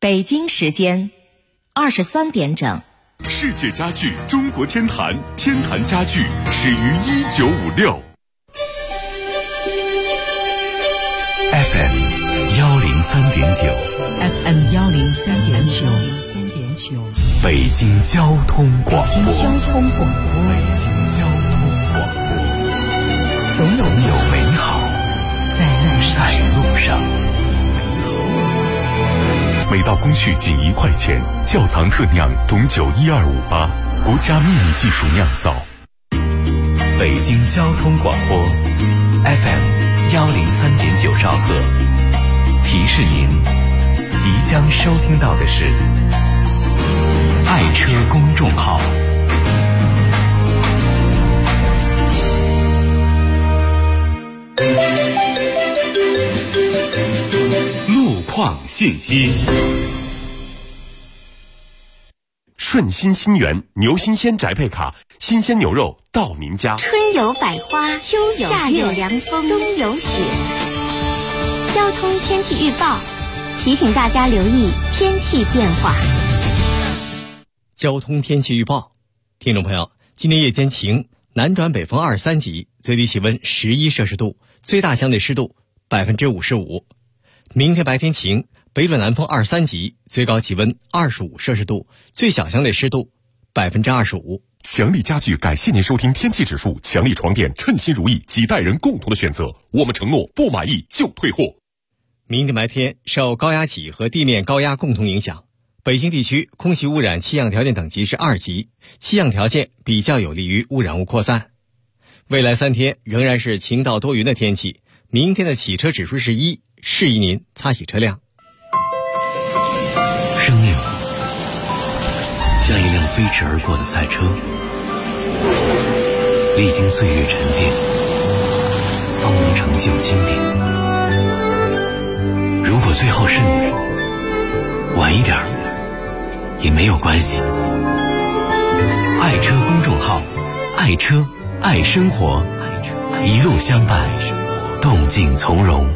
北京时间23点整。 世界家具中国天坛，天坛家具始于1956。FM 103.9 FM 103.9， 北京交通广播。总有美好在路上。每道工序仅1块钱，窖藏特酿董酒12588，国家秘密技术酿造。北京交通广播 FM 103.9兆赫，提示您即将收听到的是爱车公众号。路况信息。顺心新源牛新鲜宅配卡，新鲜牛肉到您家。 春有百花，秋有夏有凉风，冬有雪。交通天气预报提醒大家留意天气变化。 交通天气预报，听众朋友，今天夜间晴，南转北风2、3级，最低气温11摄氏度，最大相对湿度55%。明天白天晴，北转南风2、3级，最高气温25摄氏度，最小相对湿度25%。 强力家具感谢您收听天气指数，强力床垫称心如意，几代人共同的选择，我们承诺不满意就退货。 明天白天受高压脊和地面高压共同影响，北京地区空气污染气象条件等级是2级，气象条件比较有利于污染物扩散。未来3天仍然是晴到多云的天气，明天的洗车指数是1，适宜您擦洗车辆。 生命像一辆飞驰而过的赛车，历经岁月沉淀，方能成就经典。如果最后是你，晚一点也没有关系。爱车公众号，爱车爱生活，一路相伴，动静从容。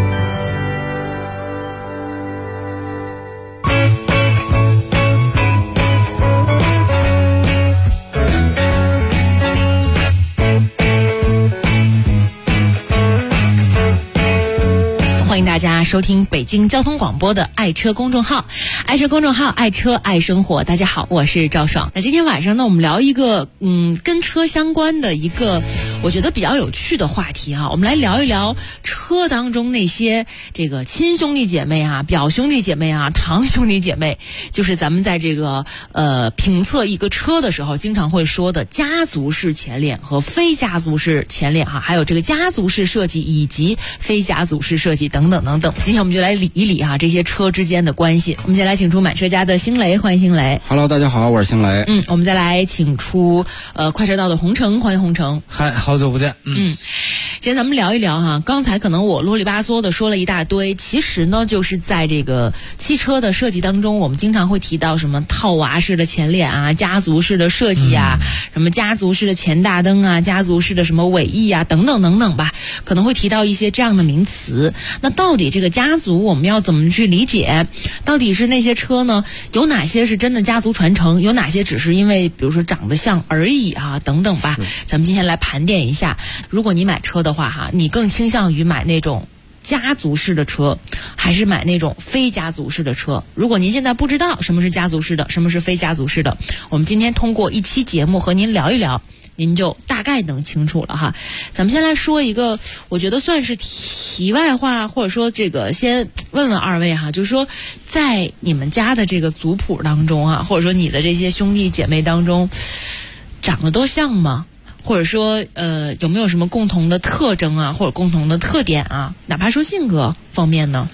欢迎大家收听北京交通广播的爱车公众号，爱车公众号，爱车爱生活。大家好，我是赵爽。那今天晚上呢，我们聊一个跟车相关的一个我觉得比较有趣的话题啊，我们来聊一聊车当中那些这个亲兄弟姐妹啊、表兄弟姐妹啊、堂兄弟姐妹，就是咱们在这个评测一个车的时候经常会说的家族式前脸和非家族式前脸还有这个家族式设计以及非家族式设计等等。今天我们就来理一理这些车之间的关系。我们先来请出满车家的星雷，欢迎星雷。 Hello， 大家好，我是星雷。 我们再来请出快车道的红城，欢迎红城。 嗨，好久不见。 今天咱们聊一聊刚才可能我啰里吧嗦的说了一大堆，其实呢就是在这个汽车的设计当中，我们经常会提到什么套娃式的前脸啊，家族式的设计啊，什么家族式的前大灯啊，家族式的什么尾翼啊，等等等等吧，可能会提到一些这样的名词。那到底这个家族我们要怎么去理解？到底是那些车呢，有哪些是真的家族传承，有哪些只是因为比如说长得像而已等等吧。咱们今天来盘点一下，如果你买车的话你更倾向于买那种家族式的车，还是买那种非家族式的车？如果您现在不知道什么是家族式的，什么是非家族式的，我们今天通过一期节目和您聊一聊，您就大概能清楚了咱们先来说一个我觉得算是题外话，或者说这个先问问二位就是说在你们家的这个族谱当中或者说你的这些兄弟姐妹当中，长得都像吗？或者说有没有什么共同的特征或者共同的特点哪怕说性格方面呢？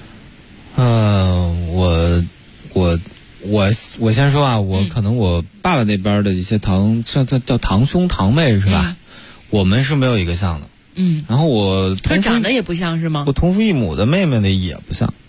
我先说我可能我爸爸那边的一些叫堂兄堂妹是吧？我们是没有一个像的。然后我他长得也不像是吗？ 我同父异母的妹妹呢也不像。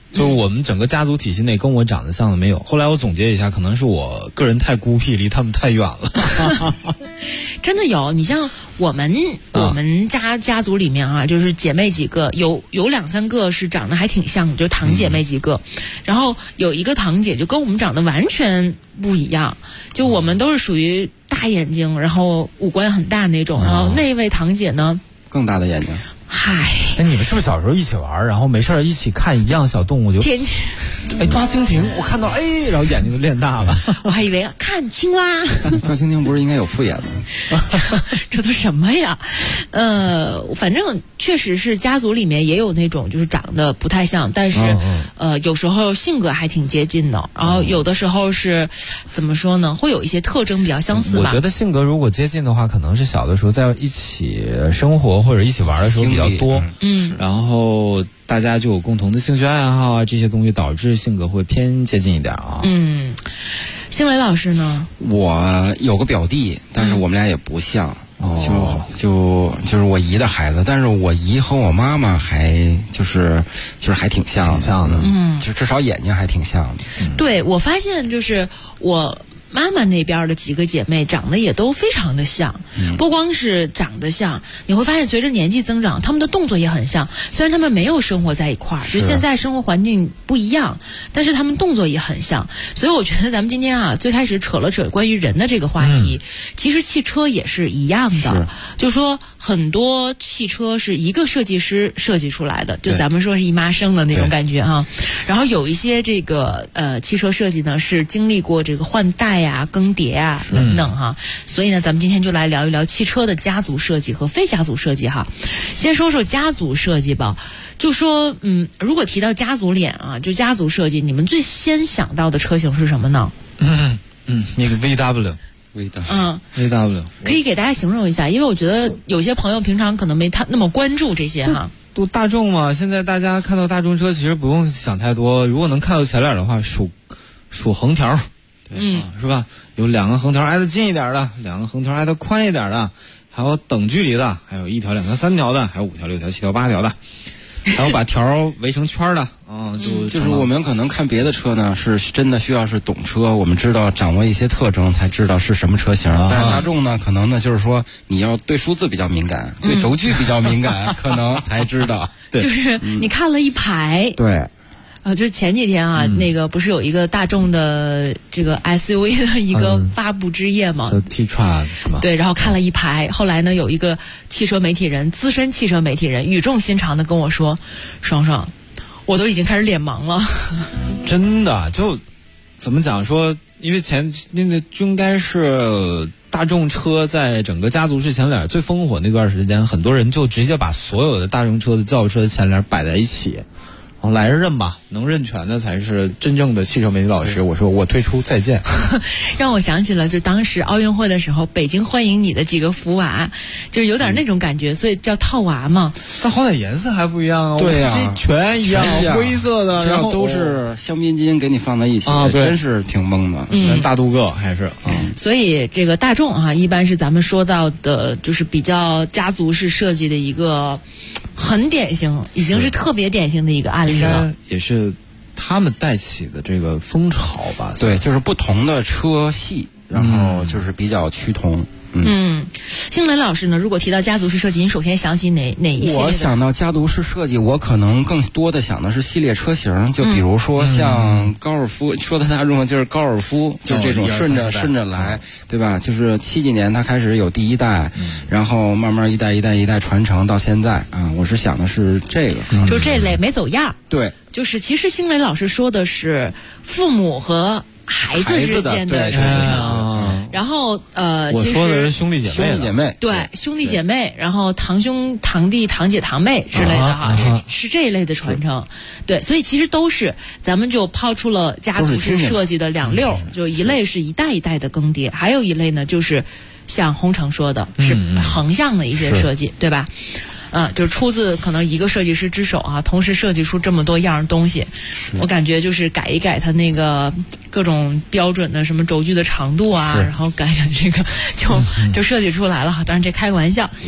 就是我们整个家族体系内跟我长得像的没有。后来我总结一下，可能是我个人太孤僻，离他们太远了。 真的有，你像我们家族里面啊，就是姐妹几个，有2-3个是长得还挺像的，就堂姐妹几个，然后有一个堂姐就跟我们长得完全不一样，就我们都是属于大眼睛，然后五官很大那种，然后那位堂姐呢更大的眼睛。 嗨， 哎，你们是不是小时候一起玩，然后没事一起看一样小动物就天哎抓蜻蜓，我看到哎，然后眼睛就练大了。 我还以为看青蛙。 抓蜻蜓不是应该有复眼吗？ 这都什么呀？反正确实是家族里面也有那种就是长得不太像，但是有时候性格还挺接近的，然后有的时候是怎么说呢，会有一些特征比较相似吧。 我觉得性格如果接近的话，可能是小的时候在一起生活或者一起玩的时候比较多，然后大家就有共同的兴趣爱好啊，这些东西导致性格会偏接近一点啊。 星雷老师呢？ 我有个表弟，但是我们俩也不像，就是我姨的孩子，但是我姨和我妈妈还就是还挺像的，就至少眼睛还挺像的。 对，我发现就是我妈妈那边的几个姐妹长得也都非常的像，不光是长得像，你会发现随着年纪增长，她们的动作也很像。虽然她们没有生活在一块儿，就现在生活环境不一样，但是她们动作也很像。所以我觉得咱们今天啊，最开始扯了扯关于人的这个话题，其实汽车也是一样的，就说很多汽车是一个设计师设计出来的，就咱们说是一妈生的那种感觉哈。然后有一些这个汽车设计呢是经历过这个换代呀、更迭啊等等哈，所以呢，咱们今天就来聊一聊汽车的家族设计和非家族设计哈。先说说家族设计吧，就说如果提到家族脸啊，就家族设计，你们最先想到的车型是什么呢？ 那个 VW 可以给大家形容一下，因为我觉得有些朋友平常可能没他那么关注这些哈。 都大众嘛，现在大家看到大众车其实不用想太多，如果能看到前脸的话，数横条。是吧？有2个横条挨得近一点的，2个横条挨得宽一点的，还有等距离的，还有1条、2条、3条的，还有5条、6条、7条、8条的，还有把条围成圈的就是我们可能看别的车呢，是真的需要是懂车，我们知道掌握一些特征才知道是什么车型。但是大众呢，可能呢就是说你要对数字比较敏感，对轴距比较敏感，可能才知道。 对，就是你看了一排。 对。 就是前几天啊，那个不是有一个大众的这个 SUV 的一个发布之夜吗 ？T-Tron 是吗？ 对，然后看了一排，后来呢，有一个汽车媒体人，资深汽车媒体人，语重心长的跟我说：“爽爽，我都已经开始脸盲了。” 真的，就怎么讲说？因为那个就应该是大众车在整个家族式前脸最烽火那段时间，很多人就直接把所有的大众车的轿车的前脸摆在一起。来认吧，能认全的才是真正的汽车媒体老师。我说我退出，再见。 让我想起了就当时奥运会的时候，北京欢迎你的几个福娃，就是有点那种感觉，所以叫套娃嘛。 但好歹颜色还不一样啊， 对呀， 全一样，灰色的， 然后都是香槟金给你放在一起啊， 对， 真是挺懵的。 全大镀铬还是所以这个大众一般是咱们说到的，就是比较家族式设计的一个很典型，已经是特别典型的一个案例了， 也是他们带起的这个风潮吧。 对，就是不同的车系，然后就是比较趋同。 星雷老师呢？如果提到家族式设计，你首先想起哪一些？ 我想到家族式设计，我可能更多的想的是系列车型，就比如说像高尔夫，说的大众就是高尔夫，就这种顺着来，对吧？就是70几年它开始有第一代，然后慢慢一代传承到现在啊。我是想的是这个， 就这类没走样。 对， 就是其实星雷老师说的是父母和孩子之间的传承。然后我说的是兄弟姐妹， 对，兄弟姐妹，然后堂兄堂弟堂姐堂妹之类的哈，是这一类的传承。对，所以其实都是咱们就抛出了家族式设计的2溜，就一类是一代一代的更迭，还有一类呢就是像洪城说的是横向的一些设计，对吧？就是出自可能一个设计师之手啊，同时设计出这么多样东西，我感觉就是改一改它那个各种标准的什么轴距的长度啊，然后改改这个就设计出来了哈。当然这开个玩笑。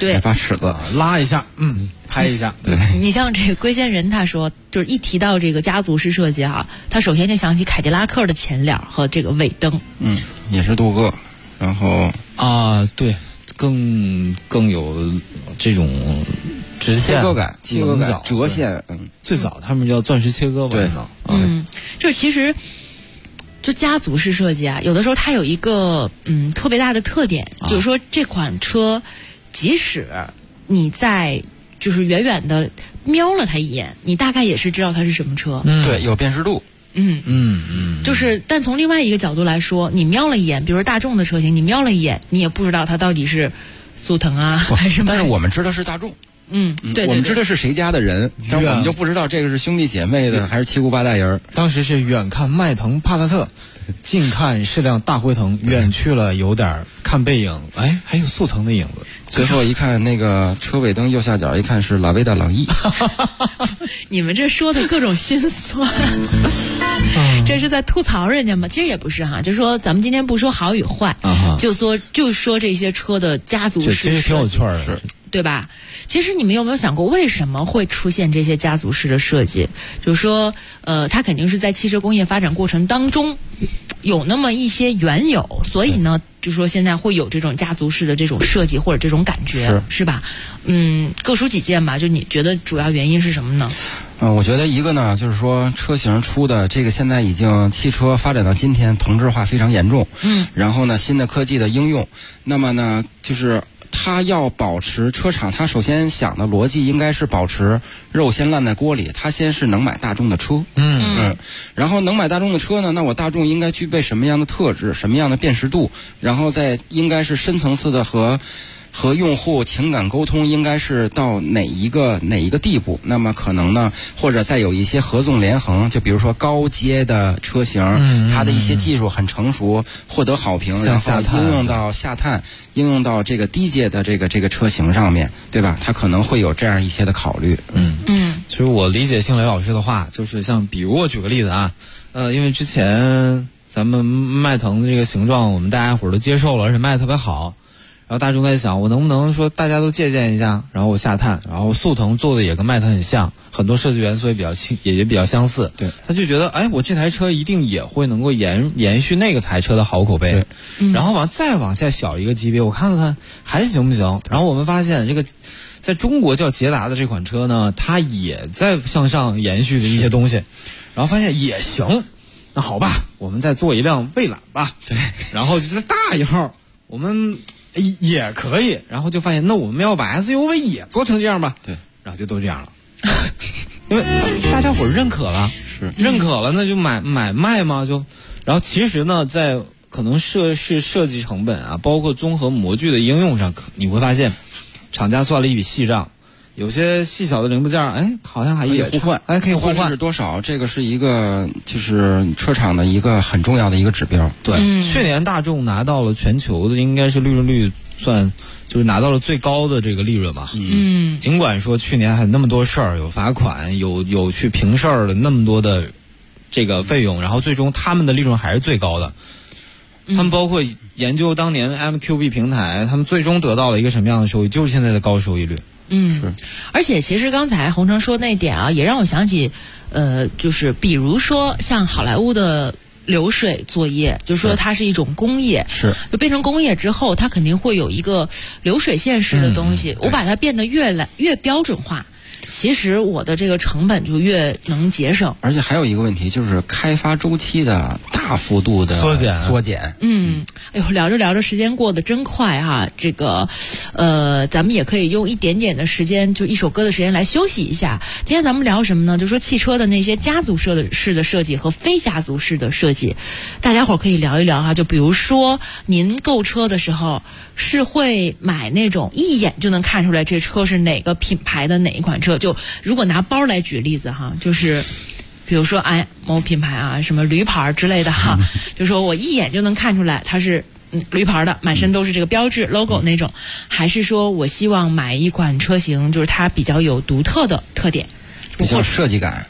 对， 发尺子拉一下，拍一下。 对， 你像这个龟仙人，他说就是一提到这个家族式设计哈，他首先就想起凯迪拉克的前脸和这个尾灯。 也是镀铬，然后对，更有这种直线切割感、折线。 最早他们叫钻石切割吧？ 对， 就是其实。就家族式设计啊，有的时候它有一个特别大的特点，就是说这款车，即使你在就是远远的瞄了它一眼，你大概也是知道它是什么车。 对，有辨识度。 就是，但从另外一个角度来说，你瞄了一眼，比如说大众的车型，你瞄了一眼，你也不知道它到底是速腾啊还是。 但是我们知道是大众。 对， 我们知道是谁家的人，但我们就不知道这个是兄弟姐妹的还是七姑八大姨儿。 当时是远看迈腾帕萨特，近看是辆大辉腾，远去了有点看背影，还有速腾的影子。 最后一看那个车尾灯右下角，一看是拉维达朗逸。 你们这说的各种心酸，这是在吐槽人家吗？其实也不是哈，就说咱们今天不说好与坏，就说这些车的家族式， 其实挺有趣的， 对吧？其实你们有没有想过，为什么会出现这些家族式的设计？就是说，它肯定是在汽车工业发展过程当中有那么一些缘由，所以呢，就说现在会有这种家族式的这种设计或者这种感觉，是吧？各抒己见吧。就你觉得主要原因是什么呢？ 我觉得一个呢，就是说车型出的这个现在已经汽车发展到今天同质化非常严重，然后呢，新的科技的应用，那么呢，就是他要保持车厂，他首先想的逻辑应该是保持肉先烂在锅里，他先是能买大众的车，然后能买大众的车呢，那我大众应该具备什么样的特质，什么样的辨识度，然后再应该是深层次的和用户情感沟通应该是到哪一个地步？那么可能呢，或者再有一些合纵连横，就比如说高阶的车型，它的一些技术很成熟，获得好评，然后应用到下探，应用到这个低阶的这个车型上面，对吧？它可能会有这样一些的考虑。 其实我理解幸雷老师的话，就是像比如我举个例子啊，因为之前咱们迈腾的这个形状，我们大家伙都接受了，而且卖得特别好。然后大众在想，我能不能说大家都借鉴一下，然后我下探，然后速腾做的也跟迈腾很像，很多设计元素也比较相似。 对， 他就觉得，我这台车一定也会能够延续那个台车的好口碑。然后再往下小一个级别，我看看还行不行。然后我们发现这个在中国叫捷达的这款车呢，它也在向上延续的一些东西，然后发现也行。那好吧，我们再做一辆蔚揽吧。 对， 然后就再大一号，我们也可以，然后就发现那我们要把 SUV 也做成这样吧。 对， 然后就都这样了，因为大家伙认可了，认可了，那就买卖嘛，就。然后其实呢，在可能设计成本啊，包括综合模具的应用上，你会发现，厂家算了一笔细账。有些细小的零部件，好像还可以互换， 可以互换是多少？这个是一个就是车厂的一个很重要的一个指标。 对，去年大众拿到了全球的应该是利润率算就是拿到了最高的这个利润嘛。尽管说去年还那么多事儿，有罚款，有去评事儿的那么多的这个费用，然后最终他们的利润还是最高的。他们包括研究当年 MQB 平台，他们最终得到了一个什么样的收益？就是现在的高收益率。 是，而且其实刚才洪成说那点啊，也让我想起，就是比如说像好莱坞的流水作业，就是说它是一种工业，就变成工业之后，它肯定会有一个流水线式的东西，我把它变得越标准化。其实我的这个成本就越能节省， 而且还有一个问题就是开发周期的大幅度的缩减。 哎呦，聊着聊着时间过得真快哈，这个咱们也可以用一点点的时间，就一首歌的时间来休息一下。今天咱们聊什么呢？就说汽车的那些家族式的设计和非家族式的设计，大家伙可以聊一聊哈。就比如说您购车的时候是会买那种一眼就能看出来这车是哪个品牌的哪一款车，就如果拿包来举例子哈，就是比如说某品牌啊，什么驴牌之类的哈，就说我一眼就能看出来它是驴牌的，满身都是这个标志 logo 那种，还是说我希望买一款车型就是它比较有独特的特点， 比较有设计感，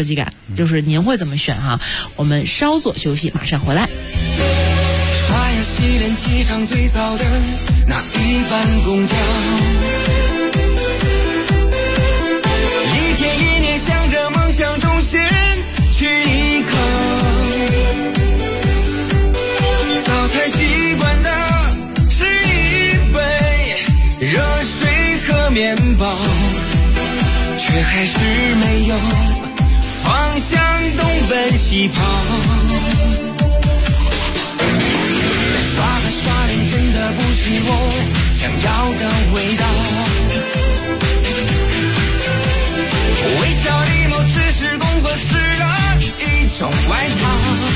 就是您会怎么选哈？我们稍作休息，马上回来。 西连机场最早的那一班公交，一天一年向着梦想中心去依靠，早餐习惯的是一杯热水和面包，却还是没有方向东奔西跑。刷了刷脸真的不是我想要的味道，微笑礼貌只是共和式的一种外套，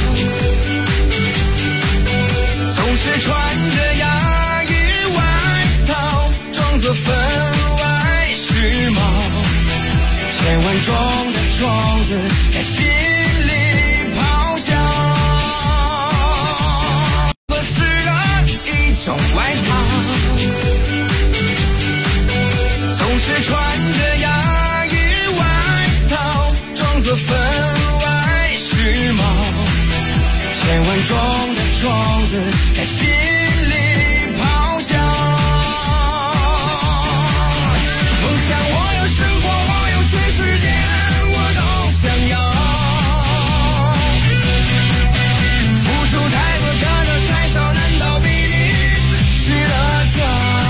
总是穿着亚裔外套装作分外时髦，千万种的种子在心里咆哮，合适的一种外套，总是穿着亚裔外套装作分外时髦，千万种的种子在心里咆哮，梦想我有，生活我有，全世界我都想要，付出太多得的太少，难道比你失了焦？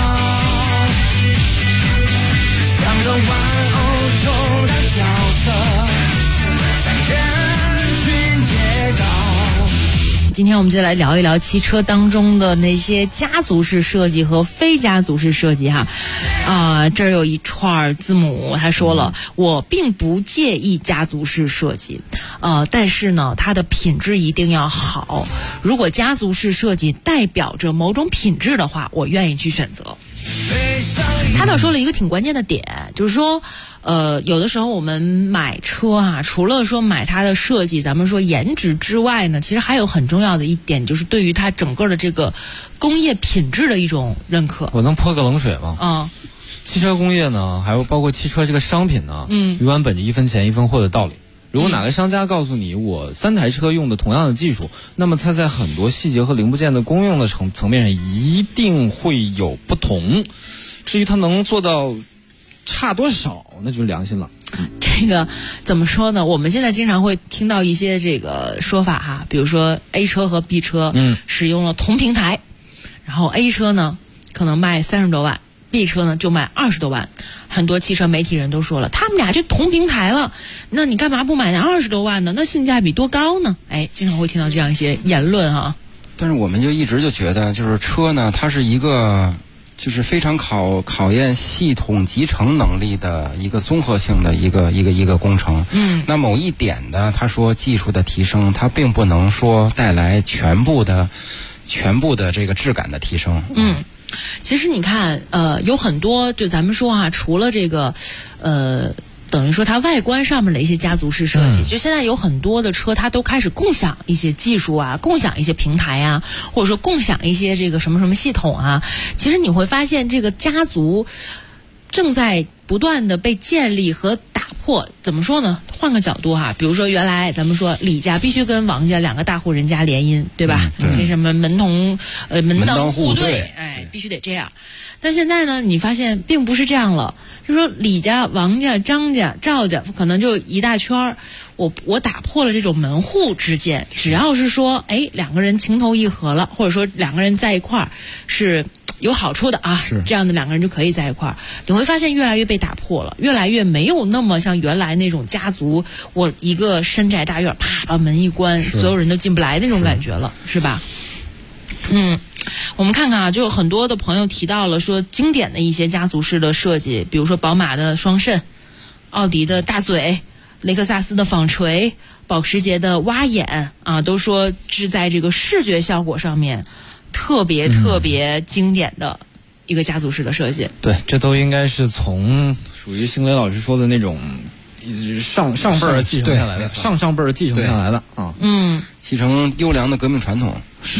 想着玩偶中的角色，在人群街道。 今天我们就来聊一聊汽车当中的那些家族式设计和非家族式设计哈。这儿有一串字母，他说了，我并不介意家族式设计，但是呢，它的品质一定要好。如果家族式设计代表着某种品质的话，我愿意去选择。他倒说了一个挺关键的点，就是说有的时候我们买车啊，除了说买它的设计，咱们说颜值之外呢，其实还有很重要的一点，就是对于它整个的这个工业品质的一种认可。 我能泼个冷水吗？汽车工业呢，还有包括汽车这个商品呢，永远本着一分钱一分货的道理。如果哪个商家告诉你我3台车用的同样的技术，那么它在很多细节和零部件的功用的层面上一定会有不同。至于它能做到差多少，那就是良心了。 这个怎么说呢？我们现在经常会听到一些这个说法哈，比如说 A 车和 B 车使用了同平台，然后 A 车呢可能卖30多万，B 车呢就卖20多万。很多汽车媒体人都说了，他们俩这同平台了，那你干嘛不买那20多万呢？那性价比多高呢？经常会听到这样一些言论哈。 但是我们就一直就觉得，就是车呢，它是一个就是非常考验系统集成能力的一个综合性的一个工程。那某一点的，他说技术的提升，它并不能说带来全部的这个质感的提升。 其实你看，有很多，就咱们说啊，除了这个，等于说它外观上面的一些家族式设计，就现在有很多的车，它都开始共享一些技术啊，共享一些平台啊，或者说共享一些这个什么什么系统啊。其实你会发现，这个家族正在不断的被建立和打破。怎么说呢？换个角度哈，比如说原来咱们说李家必须跟王家2个大户人家联姻，对吧？那什么门当户对，必须得这样。但现在呢，你发现并不是这样了。就说李家、王家、张家、赵家，可能就一大圈儿。我打破了这种门户之见，只要是说2个人情投意合了，或者说2个人在一块儿是有好处的啊，这样的2个人就可以在一块儿。你会发现越来越被打破了，越来越没有那么像原来那种家族，我一个深宅大院，啪把门一关，所有人都进不来那种感觉了，是吧？我们看看啊，就有很多的朋友提到了说经典的一些家族式的设计，比如说宝马的双肾，奥迪的大嘴，雷克萨斯的纺锤，保时捷的挖眼啊，都说是在这个视觉效果上面特别经典的一个家族式的设计。 对，这都应该是从属于星雷老师说的那种上辈儿继承下来的，上辈儿继承下来的啊。 继承优良的革命传统。 是。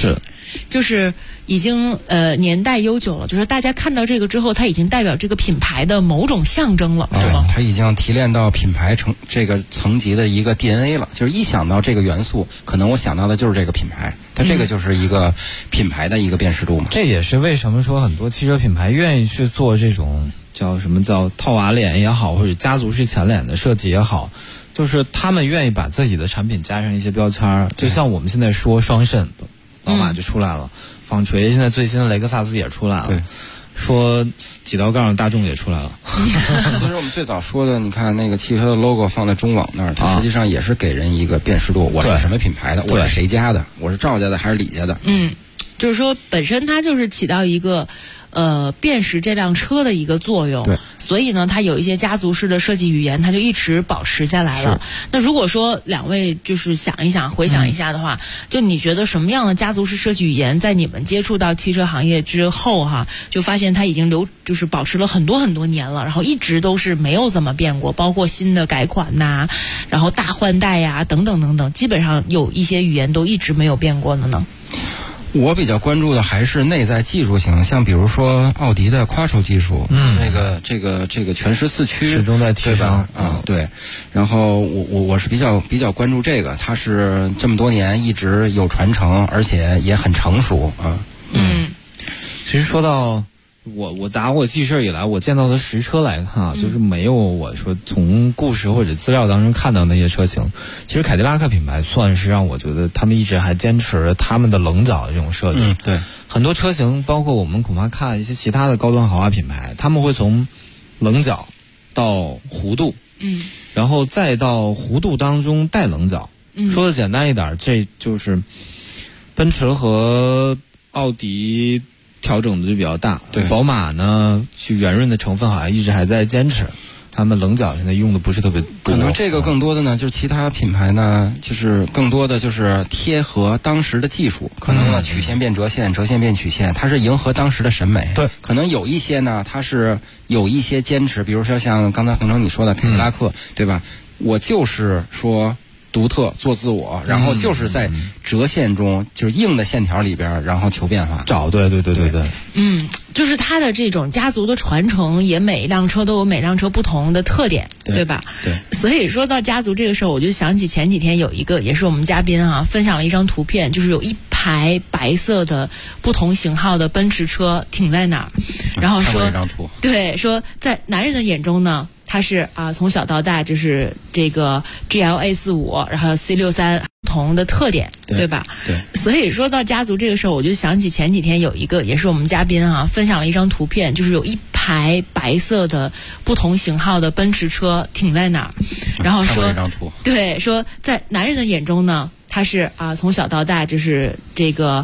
就是已经年代悠久了，就是大家看到这个之后，它已经代表这个品牌的某种象征了，是吗？ 它已经提炼到品牌这个层级的一个 DNA 了。就是一想到这个元素，可能我想到的就是这个品牌，它这个就是一个品牌的一个辨识度嘛。 这也是为什么说很多汽车品牌愿意去做这种叫套娃脸也好，或者家族式前脸的设计也好，就是他们愿意把自己的产品加上一些标签，就像我们现在说双肾，宝马就出来了，纺锤现在最新的雷克萨斯也出来了， 对， 说几道杠大众也出来了。 其实我们最早说的，你看那个汽车的 logo 放在中网那儿，它实际上也是给人一个辨识度，我是什么品牌的，我是谁家的，我是赵家的还是李家的。 就是说本身它就是起到一个辨识这辆车的一个作用， 对， 所以呢，它有一些家族式的设计语言，它就一直保持下来了。那如果说两位就是想一想、回想一下的话，就你觉得什么样的家族式设计语言，在你们接触到汽车行业之后哈，就发现它已经就是保持了很多很多年了，然后一直都是没有怎么变过，包括新的改款呐，然后大换代呀等等等等，基本上有一些语言都一直没有变过的呢。 我比较关注的还是内在技术型，像比如说奥迪的 Quattro 技术，这个全时四驱始终在提升对。然后我是比较关注这个，它是这么多年一直有传承，而且也很成熟啊。 其实说到我打我记事以来，我见到的实车来看就是没有我说从故事或者资料当中看到那些车型。其实凯迪拉克品牌算是让我觉得他们一直还坚持他们的棱角这种设计。 对， 很多车型，包括我们恐怕看一些其他的高端豪华品牌，他们会从棱角到弧度，然后再到弧度当中带棱角。说的简单一点，这就是奔驰和奥迪调整的就比较大， 对， 宝马呢，去圆润的成分好像一直还在坚持，他们棱角现在用的不是特别多。 可能这个更多的呢，就是其他品牌呢，就是更多的就是贴合当时的技术，可能呢曲线变折线，折线变曲线，它是迎合当时的审美。 对， 可能有一些呢，它是有一些坚持，比如说像刚才恒成你说的凯迪拉克，对吧？我就是说独特做自我，然后就是在折线中，就是硬的线条里边，然后求变化， 找对， 就是它的这种家族的传承，也每一辆车都有每辆车不同的特点， 对吧？ 对。 所以说到家族这个事儿，我就想起前几天有一个也是我们嘉宾分享了一张图片，就是有一排白色的不同型号的奔驰车停在那儿，然后说这张图， 对，说在男人的眼中呢，它是从小到大就是这个 GLA45，然后 C63不同的特点，对吧？ 对。 所以说到家族这个事儿，我就想起前几天有一个也是我们嘉宾分享了一张图片，就是有一排白色的不同型号的奔驰车停在那儿，然后说这张图， 对，说在男人的眼中呢，它是从小到大就是这个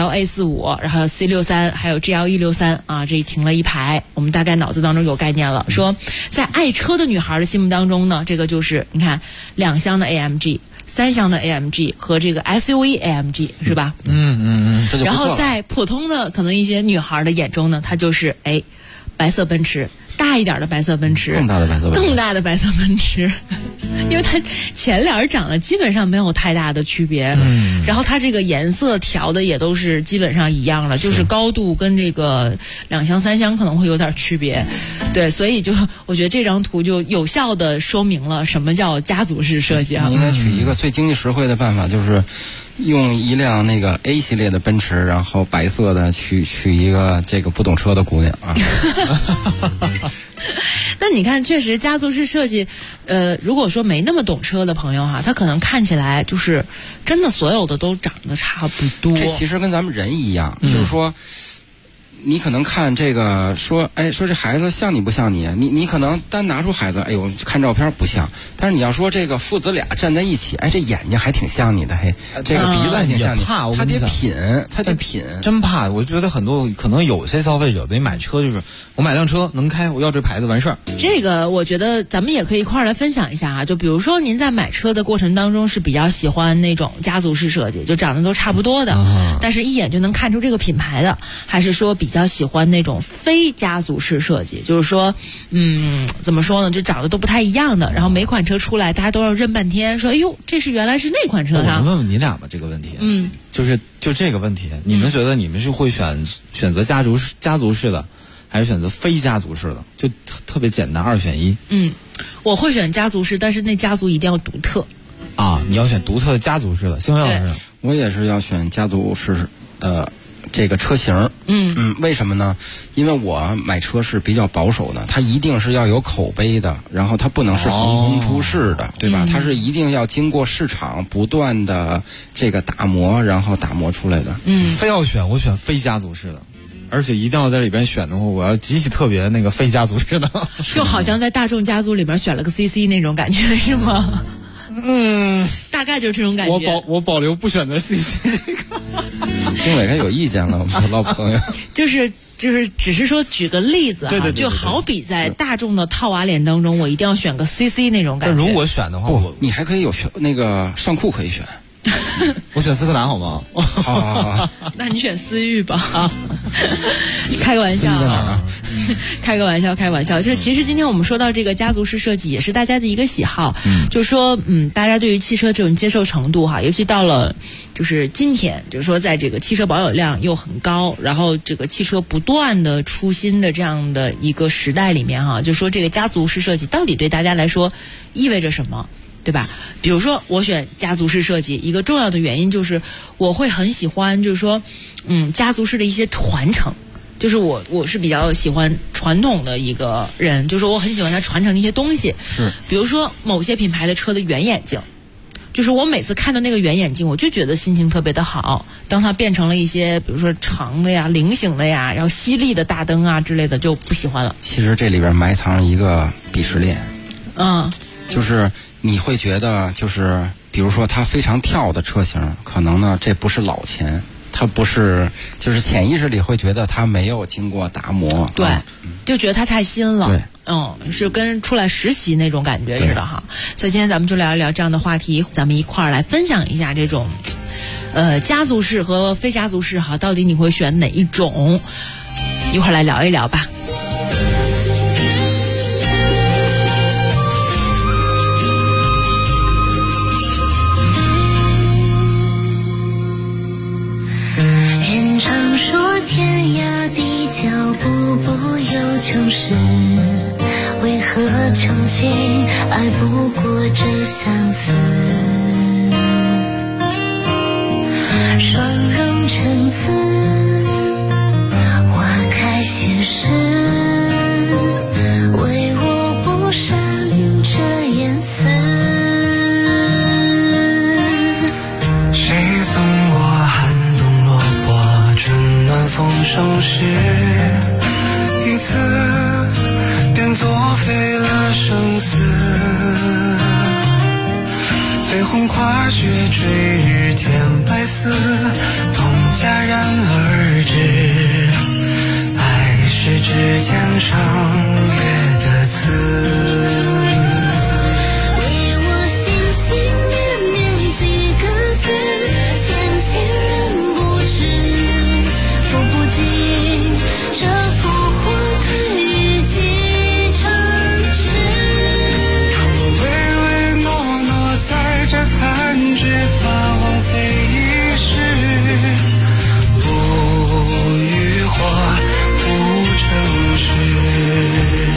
GLA45，然后 C63，还有 GL163这停了一排，我们大概脑子当中有概念了。说在爱车的女孩的心目当中呢，这个就是你看2厢的 AMG。3厢的 AMG 和这个 SUV AMG 是吧？然后在普通的可能一些女孩的眼中呢，它就是白色奔驰，大一点的白色奔驰， 更大的白色奔驰，因为它前脸长得基本上没有太大的区别，然后它这个颜色调的也都是基本上一样了，就是高度跟这个2厢3厢可能会有点区别，对，所以就我觉得这张图就有效的说明了什么叫家族式设计应该取一个最经济实惠的办法，就是用一辆那个 A 系列的奔驰，然后白色的取一个这个不懂车的姑娘那你看，确实家族式设计，如果说没那么懂车的朋友他可能看起来就是真的所有的都长得差不多。 这其实跟咱们人一样，就是说。你可能看这个说这孩子像你不像你？你可能单拿出孩子，哎呦，看照片不像。但是你要说这个父子俩站在一起，这眼睛还挺像你的，这个鼻子还挺像你。 怕他得品， 真怕。我觉得很多可能有些消费者对买车就是我买辆车能开，我要这牌子完事儿。 这个我觉得咱们也可以一块儿来分享一下就比如说您在买车的过程当中是比较喜欢那种家族式设计，就长得都差不多的，但是一眼就能看出这个品牌的，还是说比较喜欢那种非家族式设计，就是说，怎么说呢，就长得都不太一样的，然后每款车出来，大家都要认半天，说，哎呦，这是原来是那款车上。 我能问问你俩吗？这个问题，就这个问题，你们觉得你们是会选择家族式的，还是选择非家族式的？就特别简单，2选1。 我会选家族式，但是那家族一定要独特。 啊，你要选独特的家族式的。星辉老师， 我也是要选家族式的这个车型。为什么呢？因为我买车是比较保守的，它一定是要有口碑的，然后它不能是横空出世的，对吧？它是一定要经过市场不断的这个打磨，然后打磨出来的。 非要选，我选非家族式的。而且一定要在里边选的话，我要极其特别那个非家族式的， 就好像在大众家族里边选了个 CC 那种感觉，是吗？大概就是这种感觉。 我保留不选择 CC。 经纬他有意见了，我们的老朋友。 就是只是说举个例子哈，就好比在大众的套娃脸当中，我一定要选个 CC 那种感觉。 但如果选的话， 你还可以有那个上库可以选。 我选斯柯达好吗？ 好， 那你选思域吧。开个玩笑啊，开个玩笑。就是其实今天我们说到这个家族式设计，也是大家的一个喜好。就是说，大家对于汽车这种接受程度哈，尤其到了就是今天，就是说在这个汽车保有量又很高，然后这个汽车不断的出新的这样的一个时代里面哈，就说这个家族式设计到底对大家来说意味着什么？对吧？比如说我选家族式设计，一个重要的原因就是我会很喜欢，就是说，家族式的一些传承。就是我是比较喜欢传统的一个人，就是我很喜欢它传承的一些东西。 是， 比如说某些品牌的车的圆眼镜，就是我每次看到那个圆眼镜，我就觉得心情特别的好。当它变成了一些，比如说长的呀、菱形的呀，然后犀利的大灯啊之类的，就不喜欢了。 其实这里边埋藏一个鄙视链。就是你会觉得，就是比如说它非常跳的车型，可能呢这不是老钱，它不是，就是潜意识里会觉得它没有经过打磨， 对，就觉得它太新了， 对， 是跟出来实习那种感觉似的哈。所以今天咱们就聊一聊这样的话题，咱们一块儿来分享一下这种，家族式和非家族式哈，到底你会选哪一种？一会儿来聊一聊吧。 常说天涯的脚步不由穷时，为何穷尽爱不过这相思？双容成字，花开谢时，为我不善这言辞。 谁送我寒冬落魄，春暖风生时，一次便作废了生死。绯红跨雪追日添白丝，同戛然而止。爱是指尖上月的词。 为我心心念念几个字，千千人不知，付不尽这扑火退日几成诗。 唯唯诺诺在这弹指，怕枉费一世，不与火不成事。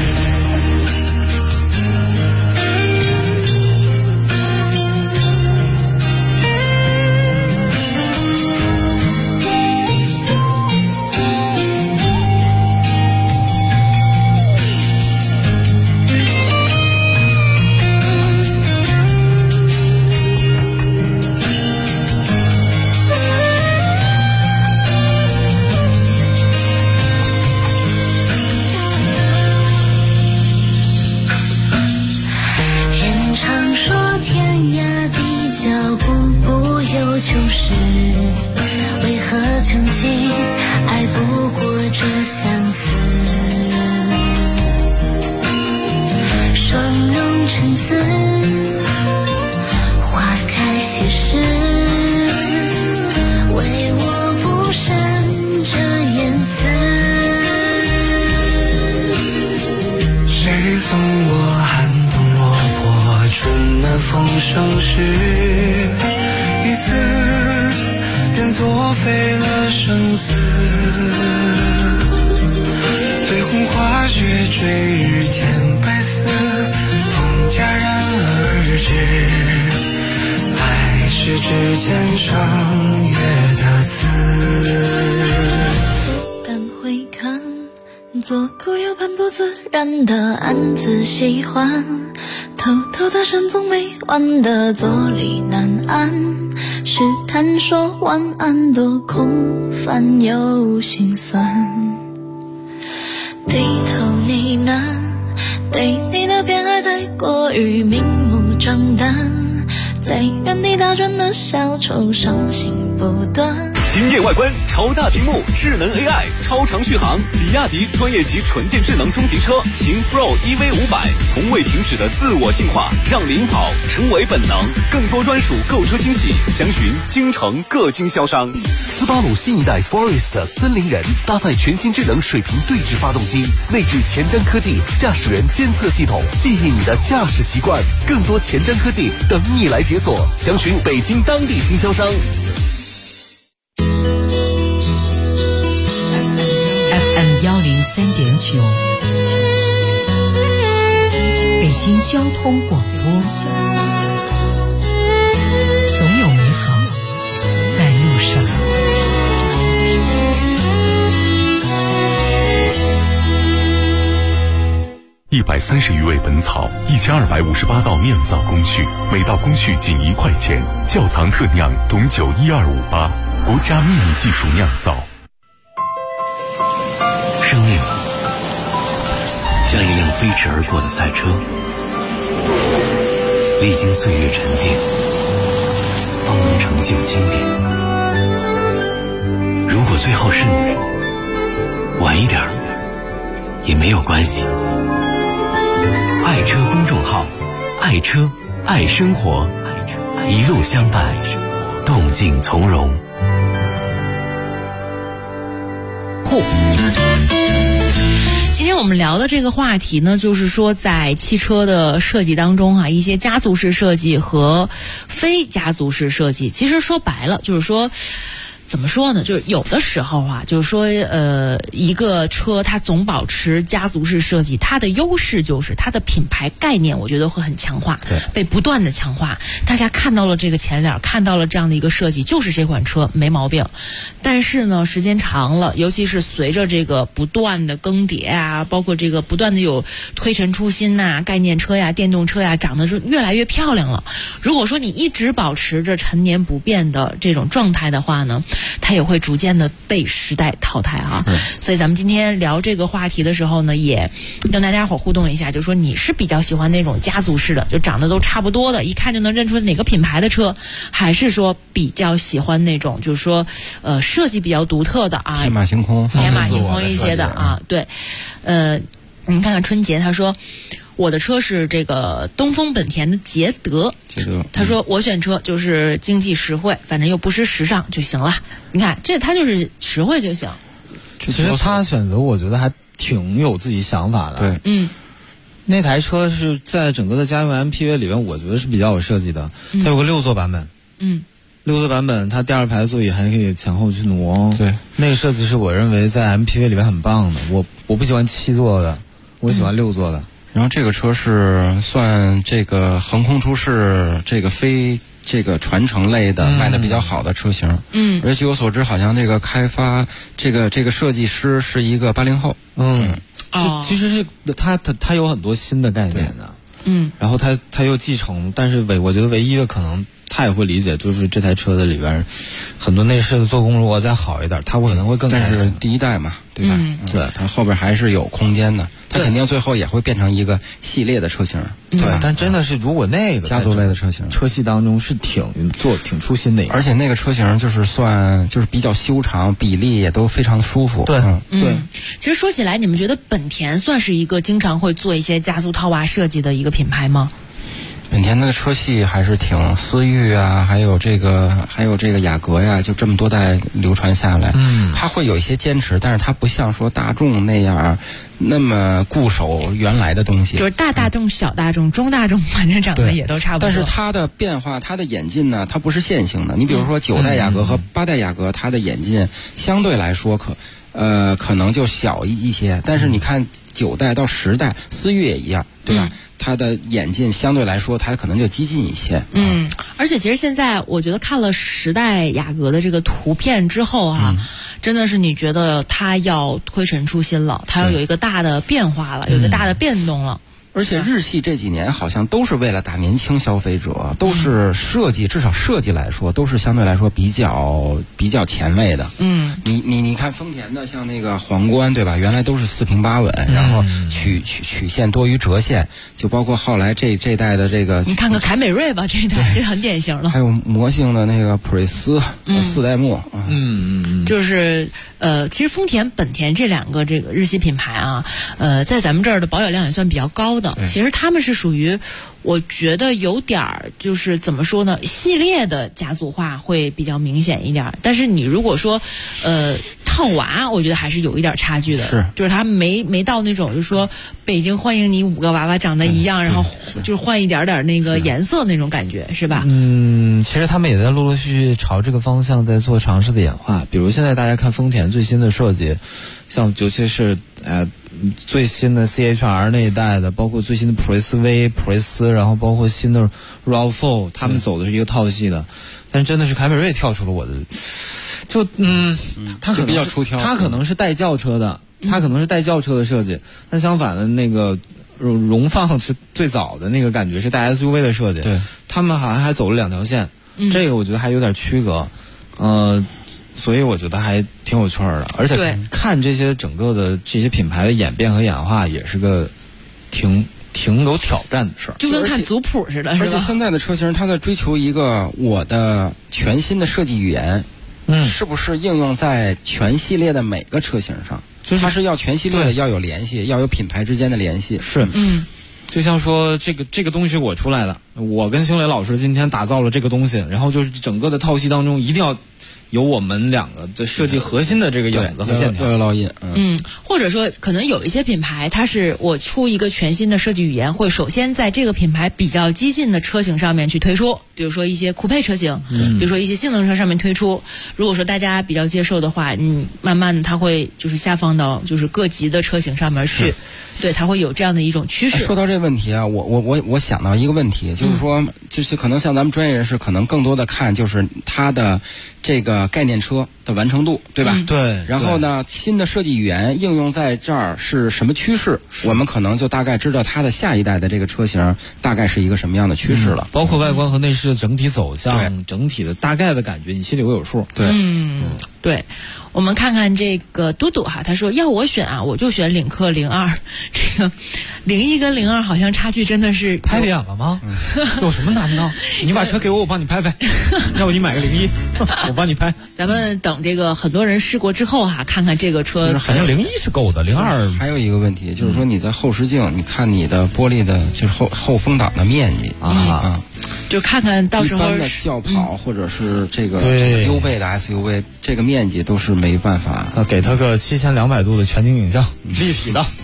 人常说天涯的脚步不由穷时，为何穷尽爱不过这相思？双容成字，花开谢时，为我不善这言辞。 生时，一次便作废了生死。绯红花雪坠日天白丝，同戛然而止。爱是指尖上月的字。 不敢回看，左顾右盼不自然的暗自喜欢，偷偷在深总没完的坐立难安，试探说晚安多空泛又心酸。低头呢喃，对你的偏爱太过于明目张胆，在原地打转的小丑伤心不断。 惊艳外观，超大屏幕，智能 AI， 超长续航，比亚迪专业级纯电智能中级车秦 Pro EV500， 从未停止的自我进化，让领跑成为本能。更多专属购车惊喜，详询京城各经销商。 斯巴鲁新一代 Forest 森林人搭载全新智能水平对置发动机，内置前瞻科技驾驶员监测系统，记忆你的驾驶习惯。更多前瞻科技等你来解锁，详询北京当地经销商。 103.9，北京交通广播，总有美好在路上。 130余味本草，1258道酿造工序，每道工序仅1块钱。窖藏特酿董酒12588，国家秘密技术酿造。 生命像一辆飞驰而过的赛车，历经岁月沉淀，方能成就经典。如果最后是你，晚一点也没有关系。爱车公众号，爱车爱生活，一路相伴，动静从容。 今天我们聊的这个话题呢，就是说在汽车的设计当中一些家族式设计和非家族式设计，其实说白了就是说怎么说呢？就是有的时候就是说，一个车它总保持家族式设计，它的优势就是它的品牌概念，我觉得会很强化，被不断的强化。大家看到了这个前脸，看到了这样的一个设计，就是这款车没毛病。但是呢，时间长了，尤其是随着这个不断的更迭啊，包括这个不断的有推陈出新呐、概念车呀、电动车呀，长得是越来越漂亮了。如果说你一直保持着陈年不变的这种状态的话呢，它也会逐渐的被时代淘汰所以咱们今天聊这个话题的时候呢，也跟大家伙互动一下，就是说你是比较喜欢那种家族式的，就长得都差不多的，一看就能认出哪个品牌的车，还是说比较喜欢那种就是说设计比较独特的天马行空一些的对，你看看春节他说。我的车是这个东风本田的捷德，他说我选车就是经济实惠，反正又不失时尚就行了。你看这他就是实惠就行。 其实他选择我觉得还挺有自己想法的。 对， 那台车是在整个的家用 MPV 里面，我觉得是比较有设计的。它有个6座版本，6座版本它第二排座椅还可以前后去挪。 对， 那个设计是我认为在 MPV 里面很棒的。我不喜欢7座的，我喜欢6座的。 然后这个车是算这个横空出世，这个非这个传承类的卖的比较好的车型。而且据我所知，好像这个开发这个设计师是一个80后。 其实是他有很多新的概念的。然后他又继承，但是我觉得唯一的可能他也会理解，就是这台车的里边很多内饰的做工如果再好一点，他可能会更开心。 但是第一代嘛，对吧？对，它后边还是有空间的。它肯定最后也会变成一个系列的车型。 对，但真的是如果那个家族类的车型， 车系当中是挺出新的一个， 而且那个车型就是比较修长，比例也都非常的舒服。 对， 其实说起来，你们觉得本田算是一个经常会做一些家族套娃设计的一个品牌吗？ 本田那个车系还是挺思域啊，还有这个雅阁呀，就这么多代流传下来，它会有一些坚持，但是它不像说大众那样那么固守原来的东西， 就是大众、小大众、中大众，反正长得也都差不多。 但是它的变化、它的演进呢，它不是线性的。你比如说9代雅阁和8代雅阁，它的演进相对来说可能就小一些，但是你看9代到10代，思域也一样，对吧？它的演进相对来说，它可能就激进一些。 而且其实现在我觉得看了10代雅阁的这个图片之后真的是你觉得它要推陈出新了，它要有一个大的变化了，有一个大的变动了。 而且日系这几年好像都是为了打年轻消费者，都是设计，至少设计来说都是相对来说比较前卫的。你看丰田的像那个皇冠，对吧？原来都是4平8稳，然后曲线多于折线，就包括后来这代的这个， 你看看凯美瑞吧，这一代这很典型了。 还有魔性的那个普锐斯，4代目， 就是其实丰田、本田这2个这个日系品牌啊，在咱们这儿的保有量也算比较高的。其实他们是属于，我觉得有点儿就是怎么说呢，系列的家族化会比较明显一点。但是你如果说套娃，我觉得还是有一点差距的。 是， 就是他没到那种就是说北京欢迎你5个娃娃长得一样，然后就是换一点那个颜色那种感觉，是吧？ 其实他们也在陆陆续续朝这个方向在做尝试的演化。比如现在大家看丰田最新的设计，像尤其是最新的 CHR 那一代的，包括最新的普锐斯 V、普锐斯，然后包括新的 RAV4， 他们走的是一个套系的。但是真的是凯美瑞跳出了我的，它可能比较出挑， 它可能是带轿车的，它可能是带轿车的设计。但相反的那个荣放是最早的那个感觉是带 SUV 的设计， 对， 他们好像还走了2条线，这个我觉得还有点区隔，所以我觉得还挺有趣的。而且看这些整个的这些品牌的演变和演化，也是个挺有挑战的事儿， 就跟看族谱似的，是吧？ 而且现在的车型，它在追求一个我的全新的设计语言，是不是应用在全系列的每个车型上？它是要全系列的要有联系，要有品牌之间的联系。 是，就像说这个东西我出来的，我跟星磊老师今天打造了这个东西，然后就是整个的套系当中一定要有我们2个的设计核心的这个影子和线条， 要烙印。 或者说可能有一些品牌，它是我出一个全新的设计语言，会首先在这个品牌比较激进的车型上面去推出，比如说一些酷配车型，比如说一些性能车上面推出。如果说大家比较接受的话，慢慢的它会就是下放到就是各级的车型上面去，对，它会有这样的一种趋势。 说到这个问题啊，我想到一个问题，就是说，就是可能像咱们专业人士，可能更多的看就是它的这个概念车的完成度，对吧？ 对。 然后呢，新的设计语言应用在这儿是什么趋势？我们可能就大概知道它的下一代的这个车型大概是一个什么样的趋势了。 包括外观和内饰的整体走向，整体的大概的感觉，你心里会有数。 对， 对。我们看看这个嘟嘟哈，他说要我选啊，我就选领克02。这个01跟02好像差距真的是拍脸了吗？有什么难的？你把车给我帮你拍拍，要不你买个01，我帮你拍。 咱们等这个很多人试过之后哈，看看这个车。 反正01是够的，02 还有一个问题就是说你在后视镜，你看你的玻璃的就是后风挡的面积就看看到时候一般的轿跑或者是这个优倍的 SUV， 这个面积都是没办法。 给它个7200度的全景影像，立体的。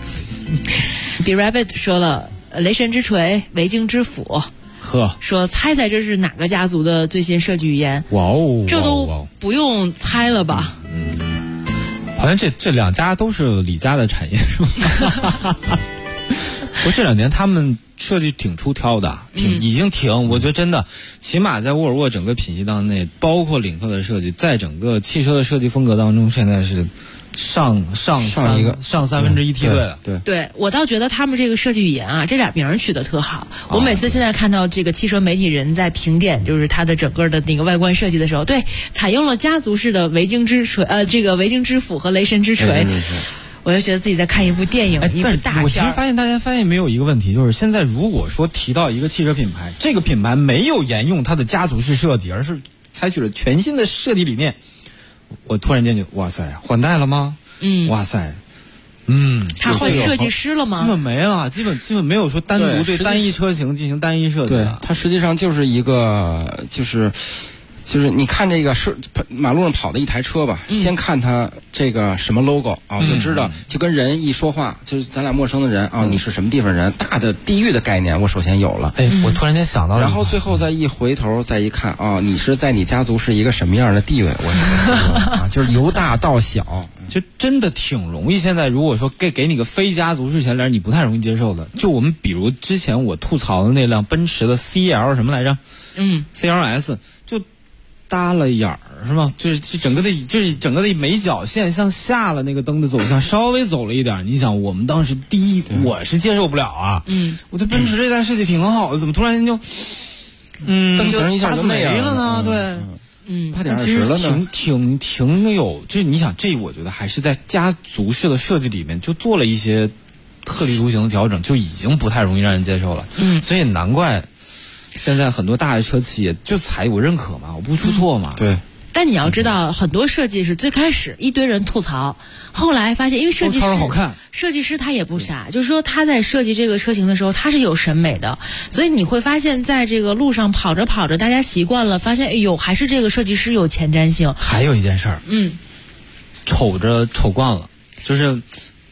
B Rabbit 说了，雷神之锤、维京之斧。说猜猜这是哪个家族的最新设计语言？ 哇哦， 这都不用猜了吧？ 好像这2家都是李家的产业，是吧？不过这2年他们设计挺出挑的，已经挺，我觉得真的，起码在沃尔沃整个品系当内，包括领克的设计，在整个汽车的设计风格当中，现在是上1/3梯队了。 对，我倒觉得他们这个设计语言啊，这俩名取得特好。我每次现在看到这个汽车媒体人在评点，就是它的整个的那个外观设计的时候，对，采用了家族式的维京之锤，这个维京之斧和雷神之锤。我就觉得自己在看一部电影，一部大片。 我其实大家发现没有一个问题，就是现在如果说提到一个汽车品牌，这个品牌没有沿用它的家族式设计，而是采取了全新的设计理念，我突然间就哇塞，换代了吗？哇塞， 他换设计师了吗？ 基本没了，基本没有说单独对单一车型进行单一设计。 对，它实际上就是一个就是就是你看这个是马路上跑的一台车吧，先看它这个什么 logo 啊，就知道，就跟人一说话，就是咱俩陌生的人啊，你是什么地方人，大的地域的概念我首先有了。 我突然间想到了， 然后最后再一回头再一看啊，你是在你家族是一个什么样的地位，我就是由大到小。 就真的挺容易。现在如果说给你个非家族式前脸，你不太容易接受的。就我们比如之前我吐槽的那辆奔驰的 CL 什么来着？CLS 就搭了眼儿是吗？就是整个的眉角线向下了，那个灯的走向稍微走了一点。你想我们当时我是接受不了啊。我对奔驰这代设计挺好的，怎么突然间就灯型一下就没了呢？对。 8.20了呢， 挺有，就是你想，这我觉得还是在家族式的设计里面就做了一些特立独行的调整，就已经不太容易让人接受了。所以难怪现在很多大的车企也就我认可嘛，我不出错嘛。 对。 但你要知道，很多设计是最开始一堆人吐槽，后来发现，因为设计师好看， 设计师他也不傻，就是说他在设计这个车型的时候，他是有审美的，所以你会发现在这个路上跑着跑着，大家习惯了，发现哎呦，还是这个设计师有前瞻性。 还有一件事儿，瞅惯了，就是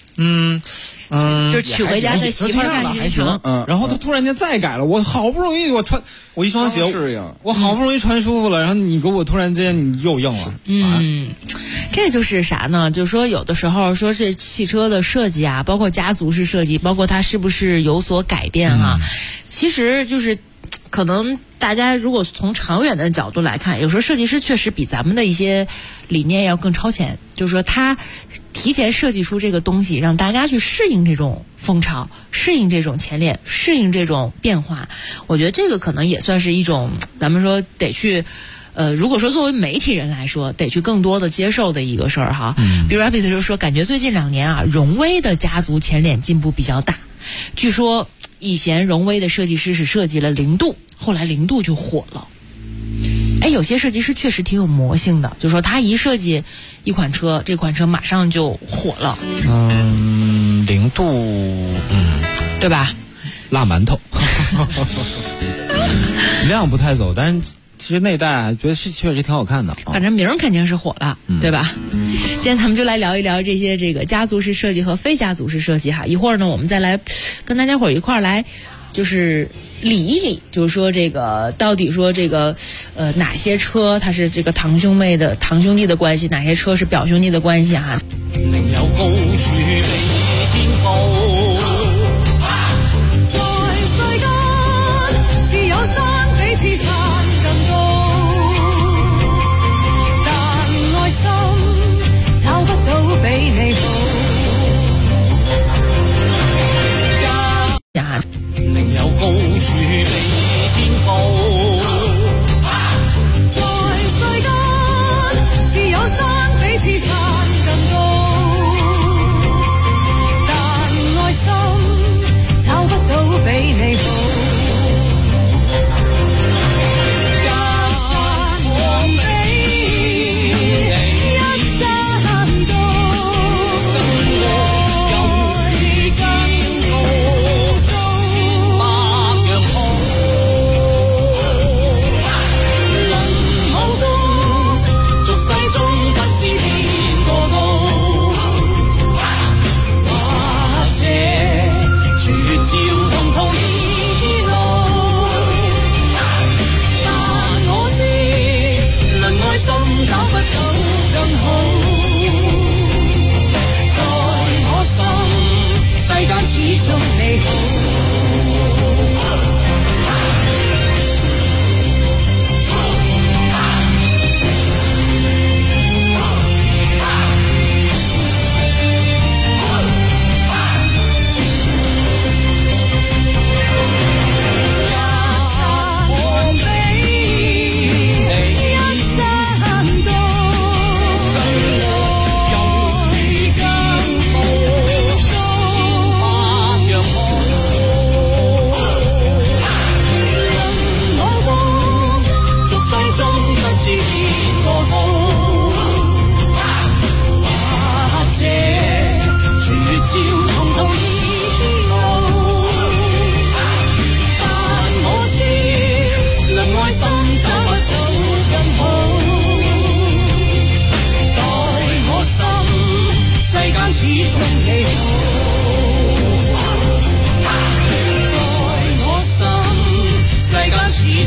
就娶回家的媳妇儿还行，然后他突然间再改了，我好不容易我一双鞋，我好不容易穿舒服了，然后你给我突然间你又硬了， 这就是啥呢？就是说有的时候说是汽车的设计啊，包括家族式设计，包括它是不是有所改变啊，其实就是可能大家如果从长远的角度来看，有时候设计师确实比咱们的一些理念要更超前，就是说他提前设计出这个东西，让大家去适应这种风潮，适应这种前列，适应这种变化。我觉得这个可能也算是一种咱们说得去如果说作为媒体人来说，得去更多的接受的一个事儿哈。比如 Rabbit 就说，感觉最近2年啊，荣威的家族前脸进步比较大。据说以前荣威的设计师是设计了0度，后来0度就火了。有些设计师确实挺有魔性的，就是说他一设计一款车，这款车马上就火了。 0度， 对吧？ 辣馒头，量不太走，但是其实那一代觉得是确实挺好看的。 反正名肯定是火了，对吧？今天咱们就来聊一聊这些这个家族式设计和非家族式设计哈。一会儿呢，我们再来跟大家伙一块儿来，就是理一理，就是说这个到底说这个哪些车它是这个堂兄弟的关系，哪些车是表兄弟的关系哈。 另有高處比天高，在世間自有山比此山更高，但愛心找不到比你好。另有高處比天高，在世間自有山比此山更高。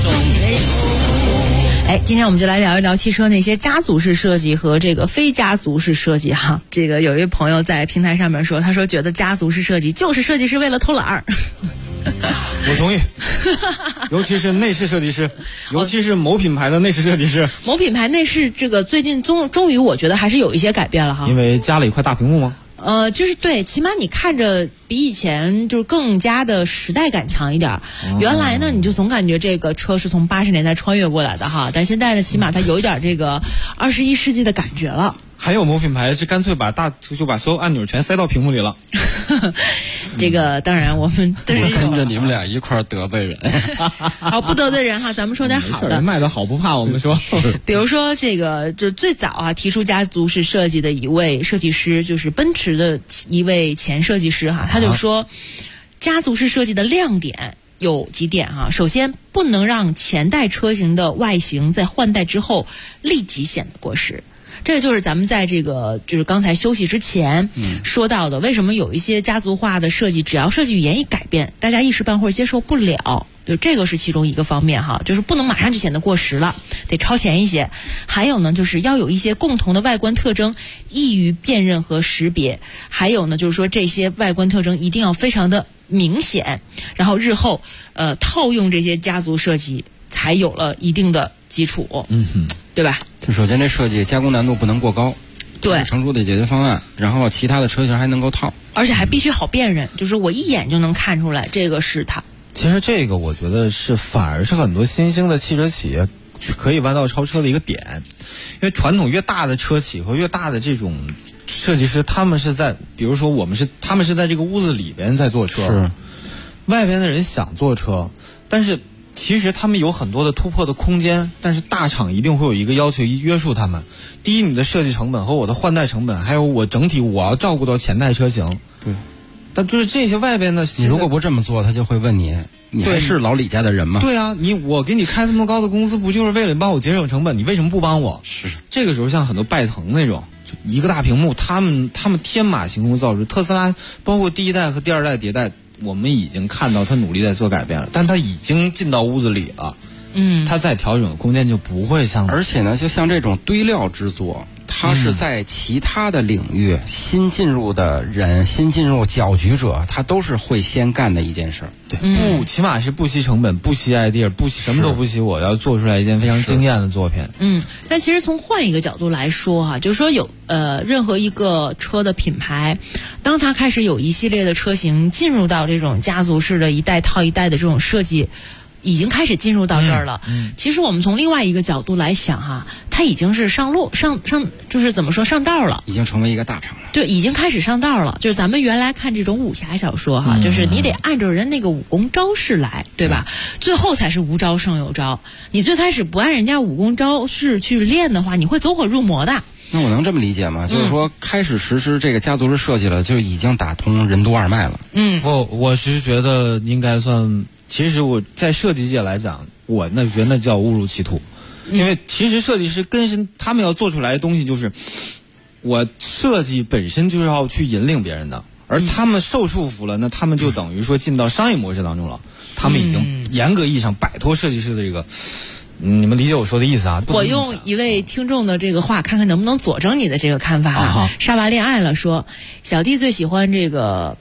种美好。哎，今天我们就来聊一聊汽车那些家族式设计和这个非家族式设计哈。这个有一位朋友在平台上面说，他说觉得家族式设计就是设计师为了偷懒儿。 我同意，尤其是内饰设计师，尤其是某品牌的内饰设计师。 某品牌内饰这个最近终于我觉得还是有一些改变了哈。 因为加了一块大屏幕吗？ 就是对，起码你看着比以前就是更加的时代感强一点。原来呢，你就总感觉这个车是从80年代穿越过来的哈，但现在呢，起码它有一点这个21世纪的感觉了。 还有某品牌是干脆就把所有按钮全塞到屏幕里了。 这个当然我们都是我跟着你们俩一块儿得罪人。 好，不得罪人哈，咱们说点好的。 卖的好不怕我们说。 比如说这个，就最早啊提出家族式设计的一位设计师，就是奔驰的一位前设计师哈，他就说，家族式设计的亮点有几点哈。首先，不能让前代车型的外形在换代之后立即显得过时。这个就是咱们在这个就是刚才休息之前说到的，为什么有一些家族化的设计，只要设计语言一改变，大家一时半会儿接受不了，就这个是其中一个方面哈，就是不能马上就显得过时了，得超前一些。还有呢，就是要有一些共同的外观特征，易于辨认和识别。还有呢，就是说这些外观特征一定要非常的明显，然后日后套用这些家族设计才有了一定的基础，对吧？ 就首先这设计加工难度不能过高， 对， 成熟的解决方案，然后其他的车型还能够套， 而且还必须好辨认，就是我一眼就能看出来这个是它。 其实这个我觉得反而是很多新兴的汽车企业可以弯道超车的一个点，因为传统越大的车企和越大的这种设计师，他们是在，比如说他们是在这个屋子里边在做车， 是外边的人想做车，但是其实他们有很多的突破的空间，但是大厂一定会有一个要求约束他们。第一，你的设计成本和我的换代成本，还有我整体我要照顾到前代车型。 对， 但就是这些外边的， 你如果不这么做，他就会问你还是老李家的人吗？ 对啊，我给你开这么高的工资，不就是为了帮我节省成本？你为什么不帮我？ 是这个时候像很多拜腾那种，就一个大屏幕，他们天马行空造出特斯拉，包括第一代和第二代迭代。我们已经看到他努力在做改变了，但他已经进到屋子里了。他再调整的空间就不会像。 而且呢，就像这种堆料制作，它是在其他的领域新进入的人、新进入搅局者，他都是会先干的一件事。 对，起码是不惜成本、不惜 idea、什么都不惜，我要做出来一件非常惊艳的作品。 但其实从换一个角度来说哈，就是说任何一个车的品牌，当它开始有一系列的车型进入到这种家族式的一代套一代的这种设计，已经开始进入到这儿了。其实我们从另外一个角度来想哈，它已经是上就是怎么说上道了， 已经成为一个大厂了。 对，已经开始上道了。就是咱们原来看这种武侠小说哈，就是你得按照人那个武功招式来，对吧？最后才是无招胜有招。你最开始不按人家武功招式去练的话，你会走火入魔的。 那我能这么理解吗？就是说，开始实施这个家族式设计了，就已经打通任督二脉了。 我是觉得应该算。其实我在设计界来讲，我觉得那叫误入歧途，因为其实设计师根深，他们要做出来的东西就是，我设计本身就是要去引领别人的，而他们受束缚了，那他们就等于说进到商业模式当中了，他们已经严格意义上摆脱设计师的这个。你们理解我说的意思啊？ 我用一位听众的这个话，看看能不能佐证你的这个看法啊。沙娃恋爱了说，小弟最喜欢这个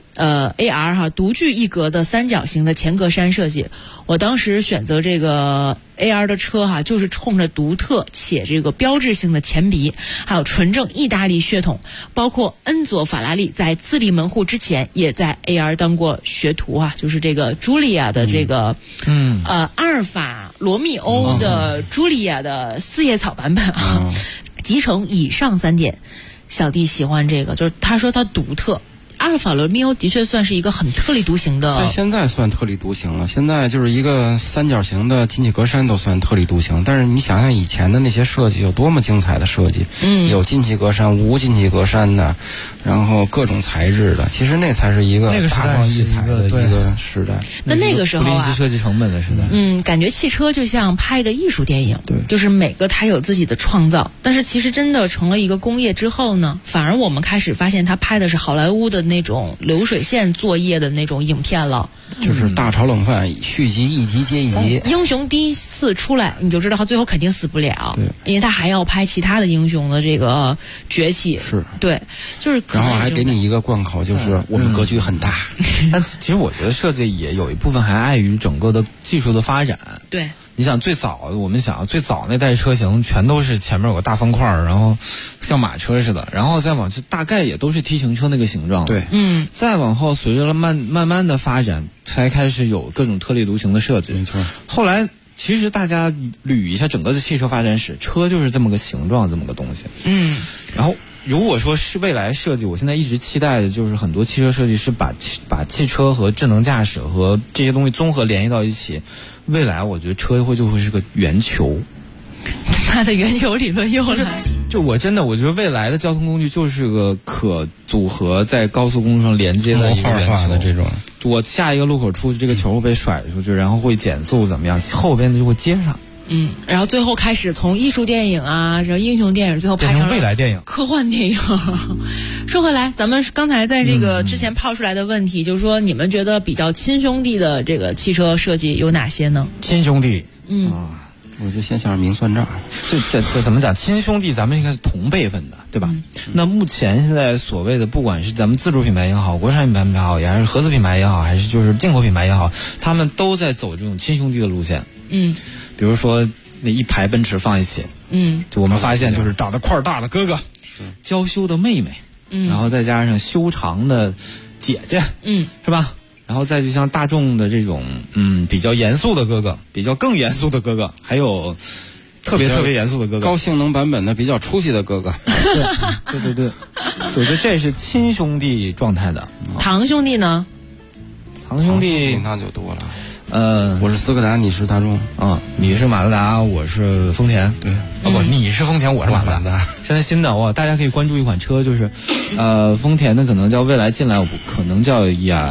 AR 哈，独具一格的三角形的前格栅设计。我当时选择这个 AR 的车哈，就是冲着独特且这个标志性的前鼻，还有纯正意大利血统，包括恩佐法拉利在自立门户之前也在 AR 当过学徒啊，就是这个茱莉亚的这个阿尔法罗密欧的茱莉亚的四叶草版本啊，集成以上3点，小弟喜欢这个，就是他说他独特。阿尔法罗密欧的确算是一个很特立独行的， 所以现在算特立独行了。现在就是一个三角形的进气格栅都算特立独行，但是你想想以前的那些设计有多么精彩的设计，有进气格栅、无进气格栅的，然后各种材质的，其实那才是一个大放异彩的一个时代。 那个时候啊， 不吝惜设计成本的时代。 感觉汽车就像拍的艺术电影， 对， 就是每个它有自己的创造，但是其实真的成了一个工业之后呢，反而我们开始发现它拍的是好莱坞的那种流水线作业的那种影片了。 就是大炒冷饭续集，一集接一集。 英雄第一次出来，你就知道他最后肯定死不了， 对， 因为他还要拍其他的英雄的这个崛起。 是， 对，就是然后还给你一个贯口，就是我们格局很大。 但其实我觉得设计也有一部分还碍于整个的技术的发展。 对。 你想最早那代车型全都是前面有个大方块，然后像马车似的，然后再往这大概也都是 T 型车那个形状。 对， 再往后随着慢慢的发展，才开始有各种特立独行的设计。 没错。 后来其实大家捋一下整个的汽车发展史，车就是这么个形状，这么个东西。然后如果说是未来设计，我现在一直期待的就是很多汽车设计师把汽车和智能驾驶和这些东西综合联系到一起。未来我觉得车就会是个圆球， 它的圆球理论又来。 就我觉得未来的交通工具就是个可组合在高速公路上连接的一个圆球的这种。 我下一个路口出去，这个球会被甩出去，然后会减速怎么样，后边的就会接上。 然后最后开始从艺术电影啊，然后英雄电影，最后拍成未来电影、 科幻电影。说回来，咱们刚才在这个之前抛出来的问题，就是说你们觉得比较亲兄弟的这个汽车设计有哪些呢？ 亲兄弟， 我就先想明算账。 这怎么讲？亲兄弟，咱们应该是同辈分的，对吧？那目前现在所谓的，不管是咱们自主品牌也好，国产品牌也好，还是合资品牌也好，还是就是进口品牌也好，他们都在走这种亲兄弟的路线。比如说那一排奔驰放一起，就我们发现就是长得块大的哥哥，娇羞的妹妹，然后再加上修长的姐姐，是吧？然后再就像大众的这种，比较严肃的哥哥，比较更严肃的哥哥，还有特别严肃的哥哥， 高性能版本的比较出息的哥哥。 对，我觉得这是亲兄弟状态的。 堂兄弟呢？ 堂兄弟那就多了。我是斯柯达，你是大众你是马自达，我是丰田。 对， 不，你是丰田，我是马自达。现在新的大家可以关注一款车，就是丰田的可能叫未来进来，可能叫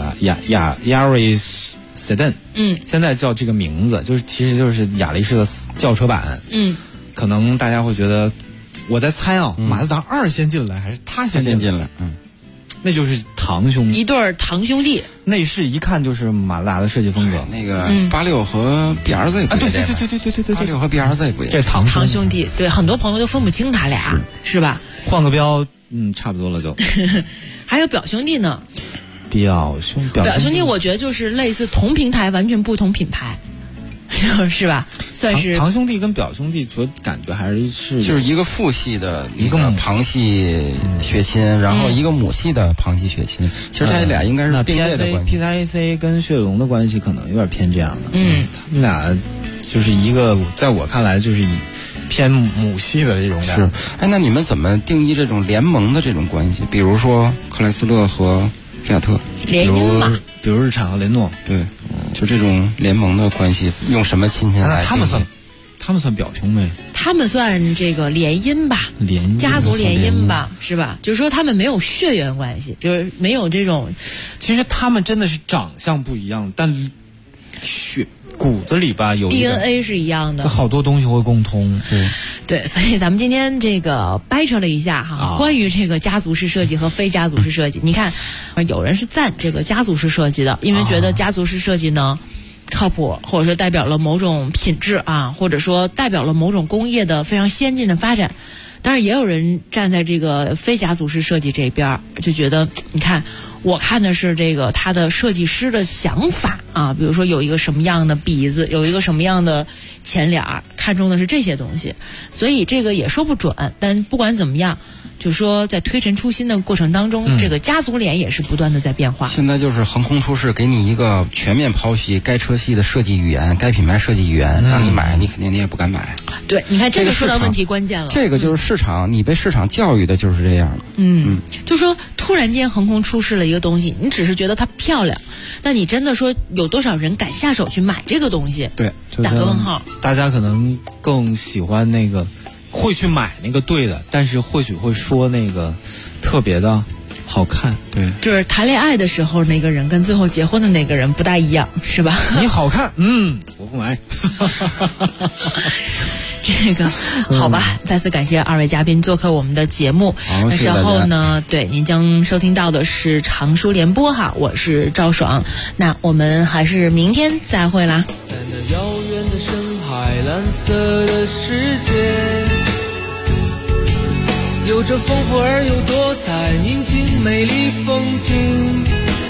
Yaris Sedan，现在叫这个名字，其实就是雅力士的轿车版。可能大家会觉得，我在猜马自达2先进来还是他先进来？那就是堂兄弟， 一对堂兄弟。 内饰一看就是马自达的设计风格。 那个86和 BRZ 不一样。 对 ，86和 BRZ 不一样。 这堂兄弟，对，很多朋友都分不清他俩，是吧？ 换个标，差不多了就。 还有表兄弟呢？ 表兄弟，我觉得就是类似同平台完全不同品牌。是吧？算是堂兄弟跟表兄弟，所感觉还是就是一个父系的一个旁系血亲，然后一个母系的旁系血亲。其实他俩应该是并列的关系。 PSAC 跟雪铁龙的关系可能有点偏这样的。他们俩就是一个，在我看来就是以偏母系的这种感觉。 是，那你们怎么定义这种联盟的这种关系？比如说克莱斯勒和菲亚特联姻嘛， 比如日产和雷诺， 对。就这种联盟的关系，用什么亲戚来？ 他们算表兄妹？ 他们算这个联姻吧，家族联姻吧，是吧？就是说他们没有血缘关系，就是没有这种。 其实他们真的是长相不一样，但骨子里吧有 DNA 是一样的， 好多东西会共通。 对，所以咱们今天这个掰扯了一下哈，关于这个家族式设计和非家族式设计。你看，有人是赞这个家族式设计的，因为觉得家族式设计呢靠谱，或者说代表了某种品质啊，或者说代表了某种工业的非常先进的发展。当然，也有人站在这个非家族式设计这边，就觉得你看。我看的是这个他的设计师的想法啊，比如说有一个什么样的鼻子，有一个什么样的前脸，看重的是这些东西，所以这个也说不准。但不管怎么样，就说在推陈出新的过程当中，这个家族脸也是不断的在变化。 现在就是横空出世，给你一个全面剖析该车系的设计语言，该品牌设计语言，让你买，你肯定你也不敢买。 对，你看这个说到问题关键了。 这个就是市场，你被市场教育的就是这样的。 就说突然间横空出世了一个东西，你只是觉得它漂亮，但你真的说有多少人敢下手去买这个东西？ 对， 打个问号。 大家可能更喜欢那个会去买那个对的，但是或许会说那个特别的好看。 对， 就是谈恋爱的时候那个人跟最后结婚的那个人不大一样，是吧？ 你好看，我不买。 这个好吧，再次感谢二位嘉宾做客我们的节目。那稍后呢，对您将收听到的是长书联播哈，我是赵爽。那我们还是明天再会啦。 在那遥远的深海，蓝色的世界，有着丰富而又多彩、宁静美丽风景。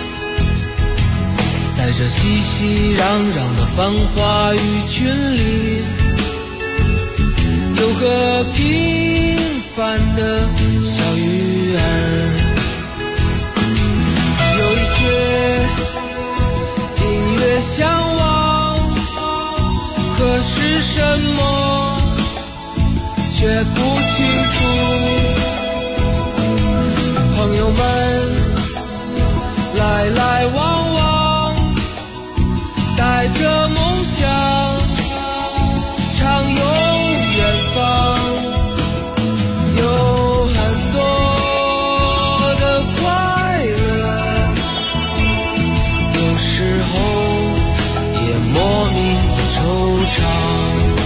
在这熙熙攘攘的繁华鱼群里，有个平凡的小鱼儿，有一些音乐向往，可是什么却不清楚。朋友们来来往往，带着梦想畅游远方，有很多的快乐，有时候也莫名的惆怅。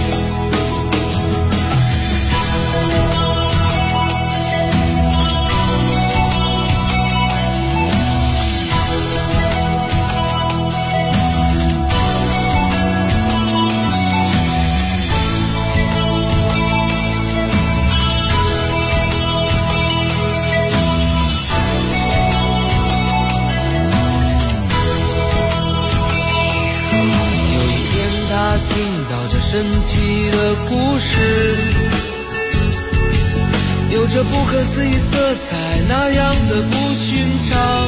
听到这神奇的故事，有着不可思议色彩，那样的不寻常。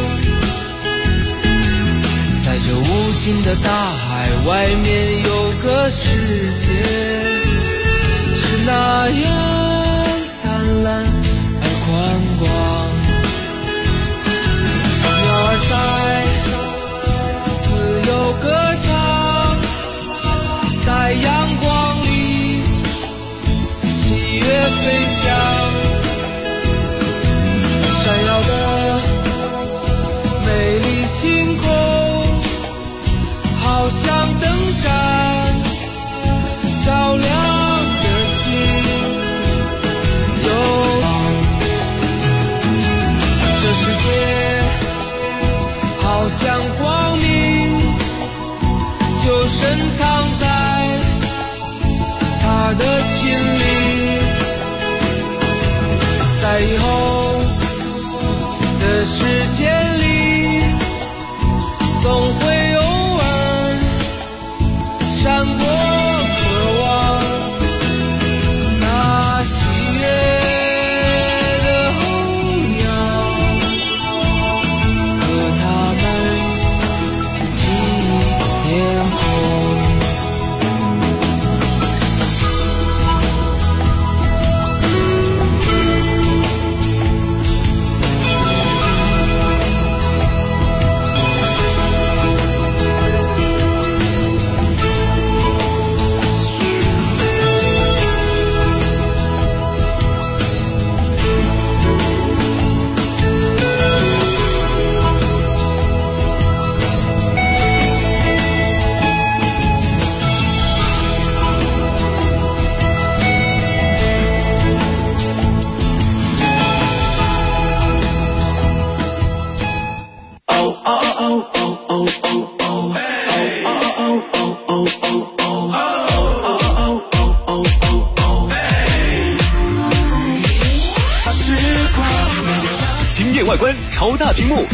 在这无尽的大海外面有个世界，是那样灿烂而宽广。鸟儿在自由歌唱，在阳光里喜悦飞翔，闪耀的美丽星空好像灯盏照亮的心。有这世界好像光明就深藏在他的心里，在以后的时间里，总会偶尔闪过渴望那喜悦的候鸟，和他们记忆天空。 惊艳外观，超大屏幕，